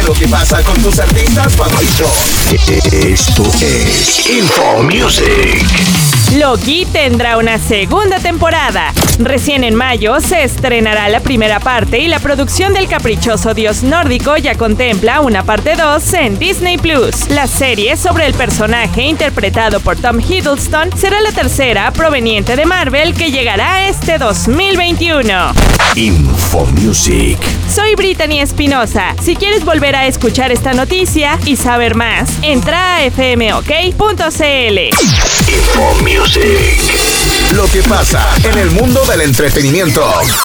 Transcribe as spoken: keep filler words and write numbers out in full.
lo que pasa con tus artistas favoritos. Esto es Info Music. Loki tendrá una segunda temporada. Recién en mayo se estrenará la primera parte y la producción del caprichoso dios nórdico ya contempla una parte dos en Disney Plus. La serie sobre el personaje interpretado por Tom Hiddleston será la tercera proveniente de Marvel que llegará este dos mil veintiuno. Info Music. Soy Brittany Espinosa. Si quieres volver a escuchar esta noticia y saber más, entra a f m o k punto c l. Info Music. Lo que pasa en el mundo del entretenimiento.